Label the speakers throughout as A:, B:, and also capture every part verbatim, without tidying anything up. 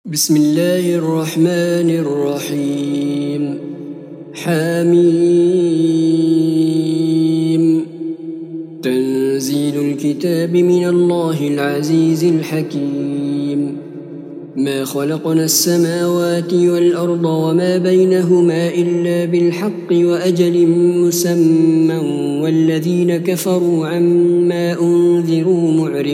A: بسم الله الرحمن الرحيم. حميم. تنزيل الكتاب من الله العزيز الحكيم. ما خلقنا السماوات والأرض وما بينهما إلا بالحق وأجل مسمى والذين كفروا عما أنذروا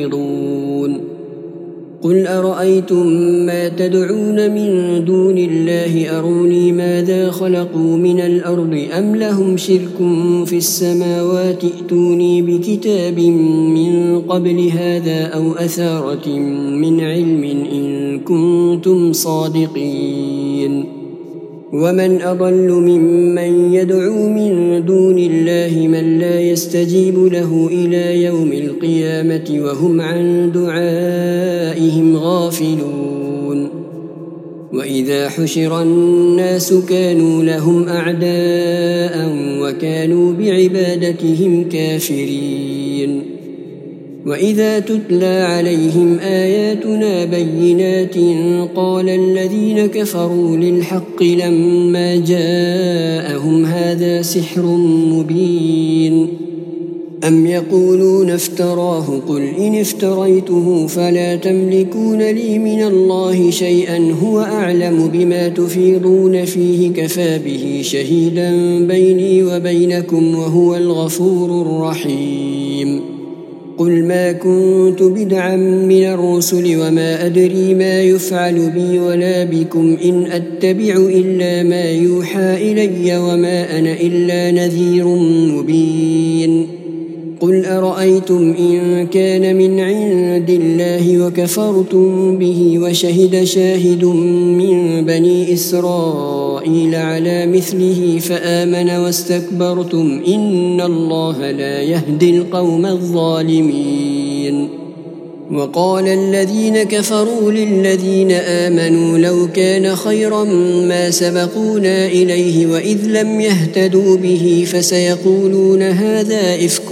A: معرضون. قل أرأيتم ما تدعون من دون الله أروني ماذا خلقوا من الأرض أم لهم شرك في السماوات ائتوني بكتاب من قبل هذا أو أثارة من علم إن كنتم صادقين. ومن أضل ممن يدعو من دون الله من لا يستجيب له إلى يوم القيامة وهم عن دعائهم غافلون. وإذا حشر الناس كانوا لهم أعداء وكانوا بعبادتهم كافرين. وإذا تتلى عليهم آياتنا بينات قال الذين كفروا للحق لما جاءهم هذا سحر مبين. أم يقولون افتراه قل إن افتريته فلا تملكون لي من الله شيئا هو أعلم بما تفيضون فيه كفى به شهيدا بيني وبينكم وهو الغفور الرحيم. قل ما كنت بدعا من الرسل وما أدري ما يفعل بي ولا بكم إن أتبع إلا ما يوحى إلي وما أنا إلا نذير مبين. قل أرأيتم إن كان من عند الله وكفرتم به وشهد شاهد من بني إسرائيل على مثله فآمن واستكبرتم إن الله لا يهدي القوم الظالمين. وقال الذين كفروا للذين آمنوا لو كان خيرا ما سبقونا إليه وإذ لم يهتدوا به فسيقولون هذا إفك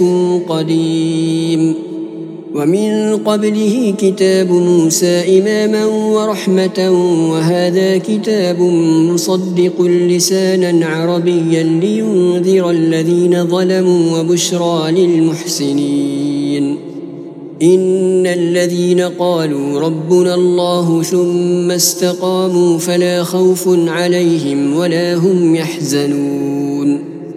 A: قديم. ومن قبله كتاب موسى إماما ورحمة وهذا كتاب مصدق لسانا عربيا لينذر الذين ظلموا وبشرى للمحسنين. إن الذين قالوا ربنا الله ثم استقاموا فلا خوف عليهم ولا هم يحزنون.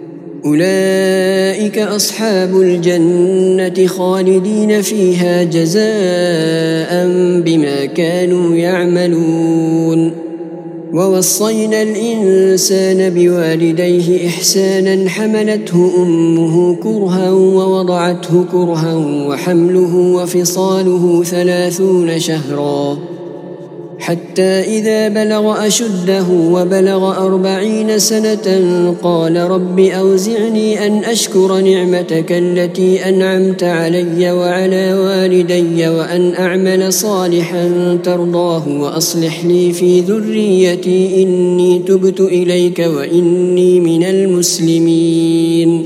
A: أولئك أصحاب الجنة خالدين فيها جزاء بما كانوا يعملون. ووصينا الإنسان بوالديه إحسانا حملته أمه كرها ووضعته كرها وحمله وفصاله ثلاثون شهرا حتى إذا بلغ أشده وبلغ أربعين سنة قال رب أوزعني أن أشكر نعمتك التي أنعمت علي وعلى والدي وأن أعمل صالحا ترضاه وأصلح لي في ذريتي إني تبت إليك وإني من المسلمين.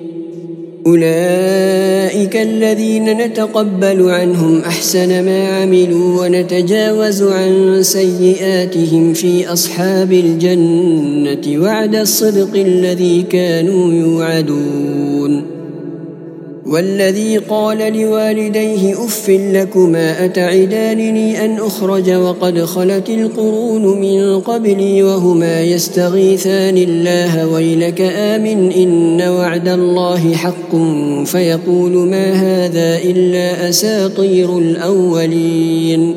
A: أولئك الذين نتقبل عنهم أحسن ما عملوا ونتجاوز عن سيئاتهم في أصحاب الجنة وعد الصدق الذي كانوا يوعدون. والذي قال لوالديه أف لكما أتعدانني أن أخرج وقد خلت القرون من قبلي وهما يستغيثان الله ويلك آمن إن وعد الله حق فيقول ما هذا إلا أساطير الأولين.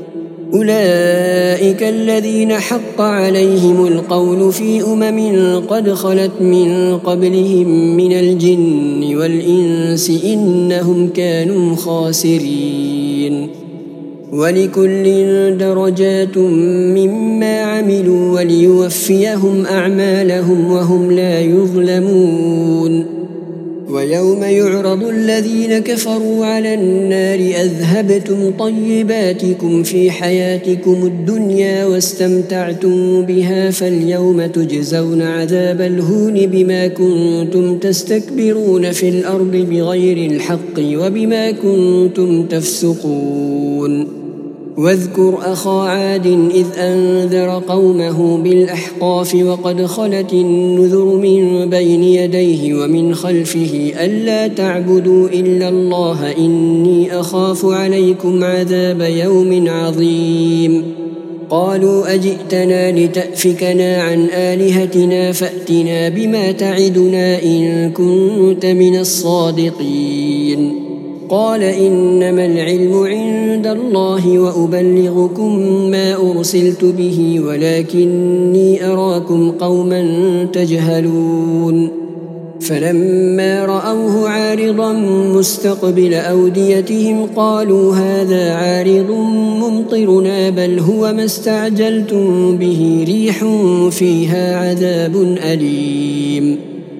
A: أولئك الذين حق عليهم القول في أمم قد خلت من قبلهم من الجن والإنس إنهم كانوا خاسرين. ولكل درجات مما عملوا وليوفيهم أعمالهم وهم لا يظلمون. ويوم يعرض الذين كفروا على النار أذهبتم طيباتكم في حياتكم الدنيا واستمتعتم بها فاليوم تجزون عذاب الهون بما كنتم تستكبرون في الأرض بغير الحق وبما كنتم تفسقون. واذكر أخا عاد إذ أنذر قومه بالأحقاف وقد خلت النذر من بين يديه ومن خلفه ألا تعبدوا إلا الله إني أخاف عليكم عذاب يوم عظيم قالوا أجئتنا لتأفكنا عن آلهتنا فأتنا بما تعدنا إن كنت من الصادقين قال إنما العلم عند الله وأبلغكم ما أرسلت به ولكني أراكم قوما تجهلون فلما رأوه عارضا مستقبل أوديتهم قالوا هذا عارض ممطرنا بل هو ما استعجلتم به ريح فيها عذاب أليم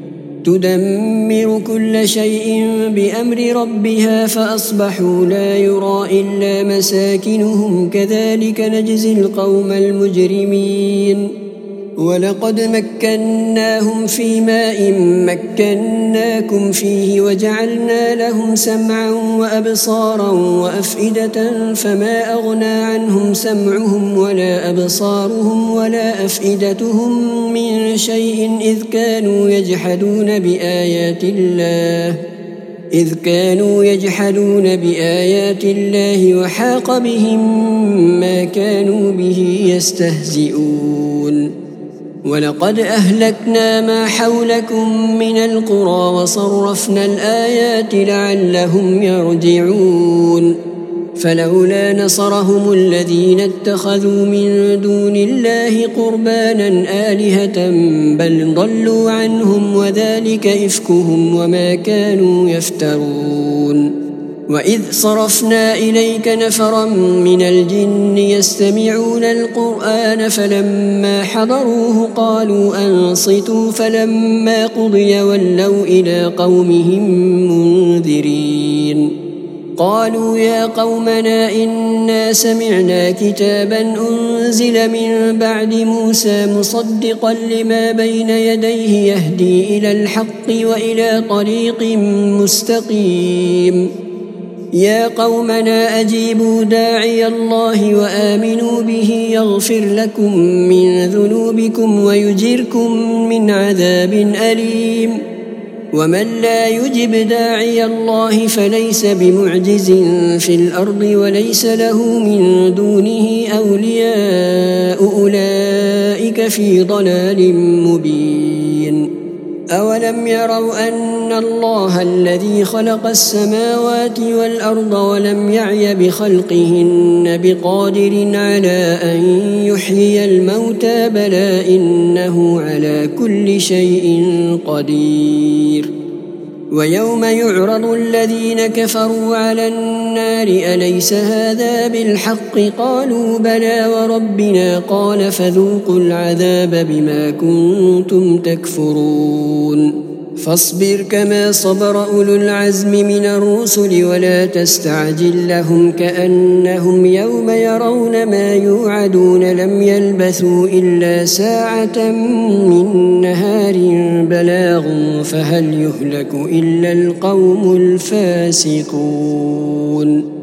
A: تدمر كل شيء بأمر ربها فأصبحوا لا يرى إلا مساكنهم كذلك نجزي القوم المجرمين ولقد مكناهم في ماء مكناكم فيه وجعلنا لهم سمعا وأبصارا وأفئدة فما أغنى عنهم سمعهم ولا أبصارهم ولا أفئدتهم من شيء إذ كانوا يجحدون بآيات الله إذ كانوا يجحدون بآيات الله وحاق بهم ما كانوا به يستهزئون ولقد أهلكنا ما حولكم من القرى وصرفنا الآيات لعلهم يرجعون فلولا نصرهم الذين اتخذوا من دون الله قربانا آلهة بل ضلوا عنهم وذلك إفكهم وما كانوا يفترون وإذ صرفنا إليك نفرا من الجن يستمعون القرآن فلما حضروه قالوا أنصتوا فلما قضي ولوا إلى قومهم منذرين قالوا يا قومنا إنا سمعنا كتابا أنزل من بعد موسى مصدقا لما بين يديه يهدي إلى الحق وإلى طريق مستقيم يا قومنا أجيبوا داعي الله وآمنوا به يغفر لكم من ذنوبكم ويجركم من عذاب أليم ومن لا يجب داعي الله فليس بمعجز في الأرض وليس له من دونه أولياء أولئك في ضلال مبين أولم يروا أن الله الذي خلق السماوات والأرض ولم يعي بخلقهن بقادر على أن يحيي الموتى بلى إنه على كل شيء قدير ويوم يعرض الذين كفروا على النار أليس هذا بالحق قالوا بلى وربنا قال فذوقوا العذاب بما كنتم تكفرون فاصبر كما صبر أولو العزم من الرسل ولا تستعجل لهم كأنهم يوم يرون ما يوعدون لم يلبثوا إلا ساعة من نهار بلاغ فهل يهلك إلا القوم الفاسقون